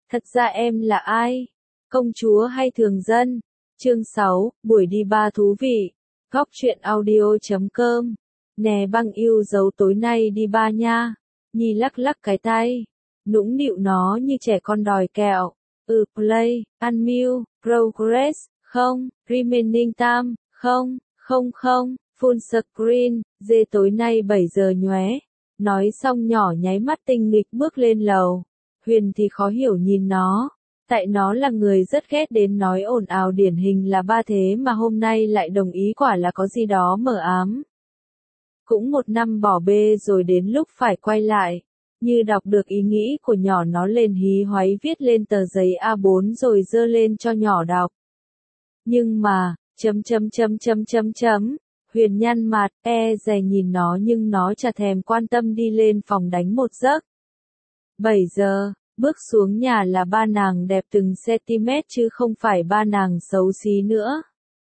Thật ra em là ai? Công chúa hay thường dân? Chương 6, buổi đi ba thú vị. Góc truyện audio.com. Nè băng yêu dấu tối nay đi ba nha. Nhi lắc lắc cái tay. Nũng nịu nó như trẻ con đòi kẹo. Play, unmute, progress, không, remaining time, không, full screen, dê tối nay 7 giờ nhóe. Nói xong nhỏ nháy mắt tinh nghịch bước lên lầu. Huyền thì khó hiểu nhìn nó. Tại nó là người rất ghét đến nói ồn ào điển hình là ba thế mà hôm nay lại đồng ý, quả là có gì đó mờ ám. Cũng một năm bỏ bê rồi đến lúc phải quay lại. Như đọc được ý nghĩ của nhỏ nó lên hí hoáy viết lên tờ giấy A4 rồi dơ lên cho nhỏ đọc. Nhưng mà, Huyền nhăn mặt, dè nhìn nó nhưng nó chả thèm quan tâm đi lên phòng đánh một giấc. 7 giờ, bước xuống nhà là ba nàng đẹp từng cm chứ không phải ba nàng xấu xí nữa.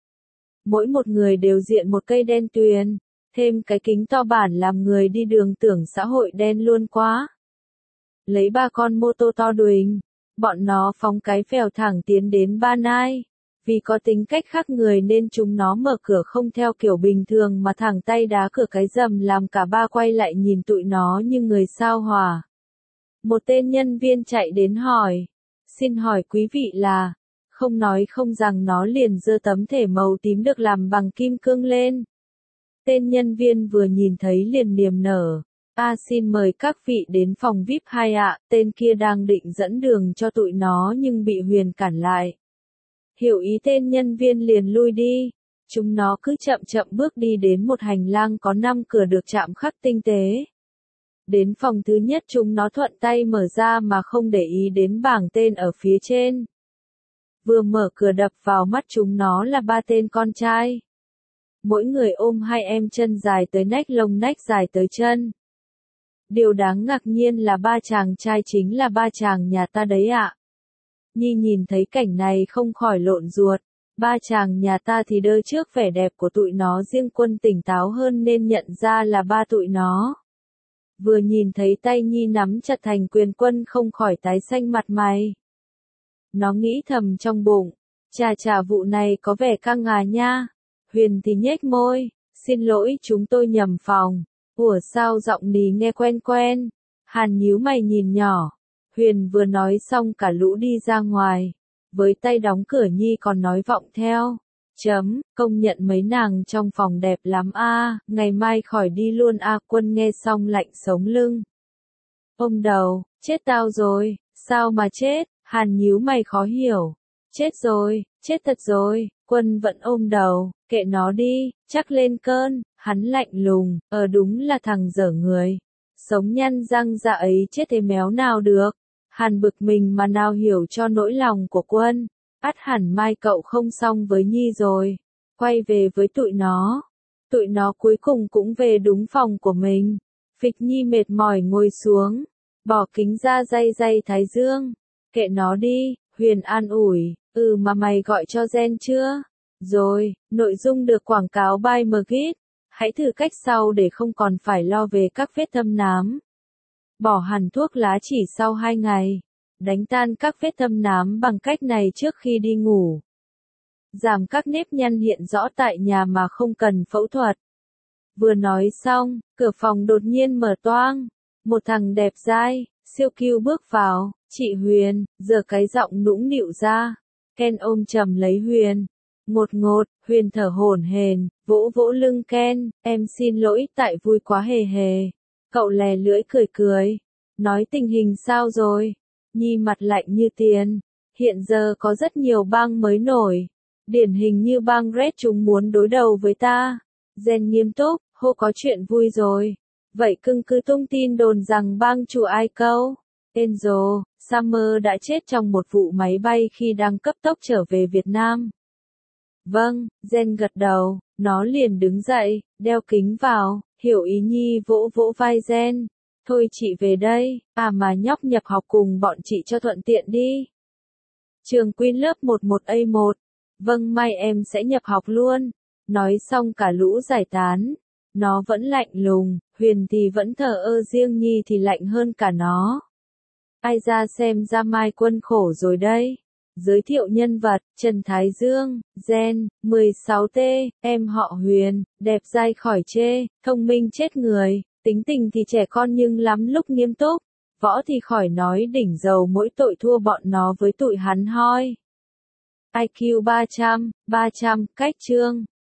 Mỗi một người đều diện một cây đen tuyền, thêm cái kính to bản làm người đi đường tưởng xã hội đen luôn quá. Lấy ba con mô tô to đuỳnh, bọn nó phóng cái phèo thẳng tiến đến Ban Ai. Vì có tính cách khác người nên chúng nó mở cửa không theo kiểu bình thường mà thẳng tay đá cửa cái rầm làm cả ba quay lại nhìn tụi nó như người sao hỏa. Một tên nhân viên chạy đến hỏi, xin hỏi quý vị là, không nói không rằng nó liền giơ tấm thẻ màu tím được làm bằng kim cương lên. Tên nhân viên vừa nhìn thấy liền niềm nở, xin mời các vị đến phòng VIP 2 ạ, tên kia đang định dẫn đường cho tụi nó nhưng bị Huyền cản lại. Hiểu ý tên nhân viên liền lui đi, chúng nó cứ chậm chậm bước đi đến một hành lang có 5 cửa được chạm khắc tinh tế. Đến phòng thứ nhất chúng nó thuận tay mở ra mà không để ý đến bảng tên ở phía trên. Vừa mở cửa đập vào mắt chúng nó là ba tên con trai. Mỗi người ôm hai em chân dài tới nách, lông nách dài tới chân. Điều đáng ngạc nhiên là ba chàng trai chính là ba chàng nhà ta đấy ạ. Nhi nhìn thấy cảnh này không khỏi lộn ruột. Ba chàng nhà ta thì đơ trước vẻ đẹp của tụi nó, riêng Quân tỉnh táo hơn nên nhận ra là ba tụi nó. Vừa nhìn thấy tay Nhi nắm chặt thành quyền, Quân không khỏi tái xanh mặt mày. Nó nghĩ thầm trong bụng, chà vụ này có vẻ căng nha. Huyền thì nhếch môi, xin lỗi chúng tôi nhầm phòng. Ủa sao giọng ní nghe quen quen. Hàn nhíu mày nhìn nhỏ. Huyền vừa nói xong cả lũ đi ra ngoài. Với tay đóng cửa Nhi còn nói vọng theo. Công nhận mấy nàng trong phòng đẹp lắm ngày mai khỏi đi luôn Quân nghe xong lạnh sống lưng. Ôm đầu, chết tao rồi, sao mà chết, Hàn nhíu mày khó hiểu. Chết rồi, chết thật rồi, Quân vẫn ôm đầu, kệ nó đi, chắc lên cơn, hắn lạnh lùng, đúng là thằng dở người. Sống nhăn răng dạ ấy chết thế méo nào được. Hàn bực mình mà nào hiểu cho nỗi lòng của Quân. Ắt hẳn mai cậu không xong với Nhi rồi. Quay về với tụi nó. Tụi nó cuối cùng cũng về đúng phòng của mình. Phịch Nhi mệt mỏi ngồi xuống. Bỏ kính ra day thái dương. Kệ nó đi, Huyền an ủi. Mà mày gọi cho Gen chưa? Rồi, nội dung được quảng cáo by Mgit. Hãy thử cách sau để không còn phải lo về các vết thâm nám. Bỏ hẳn thuốc lá chỉ sau 2 ngày. Đánh tan các vết thâm nám bằng cách này trước khi đi ngủ. Giảm các nếp nhăn hiện rõ tại nhà mà không cần phẫu thuật. Vừa nói xong, cửa phòng đột nhiên mở toang. Một thằng đẹp dai, siêu cute bước vào. Chị Huyền, giờ cái giọng nũng nịu ra. Ken ôm chầm lấy Huyền. Ngột, Huyền thở hổn hển, vỗ lưng Ken, em xin lỗi tại vui quá hề. Cậu lè lưỡi cười. Nói tình hình sao rồi? Nhi mặt lạnh như tiền. Hiện giờ có rất nhiều bang mới nổi. Điển hình như bang Red, chúng muốn đối đầu với ta. Gen nghiêm túc, hô có chuyện vui rồi. Vậy cưng cứ tung tin đồn rằng bang chủ ai câu. Angel, Summer đã chết trong một vụ máy bay khi đang cấp tốc trở về Việt Nam. Vâng, Gen gật đầu, nó liền đứng dậy, đeo kính vào, hiểu ý Nhi vỗ vai Gen. Thôi chị về đây, mà nhóc nhập học cùng bọn chị cho thuận tiện đi. Trường Queen lớp 11A1. Vâng, mai em sẽ nhập học luôn. Nói xong cả lũ giải tán. Nó vẫn lạnh lùng, Huyền thì vẫn thờ ơ, riêng Nhi thì lạnh hơn cả nó. Ai ra xem ra Mai Quân khổ rồi đây. Giới thiệu nhân vật, Trần Thái Dương, gen, 16T, em họ Huyền, đẹp dai khỏi chê, thông minh chết người, tính tình thì trẻ con nhưng lắm lúc nghiêm túc, võ thì khỏi nói đỉnh dầu mỗi tội thua bọn nó với tụi hắn hoi. IQ 300, cách chương.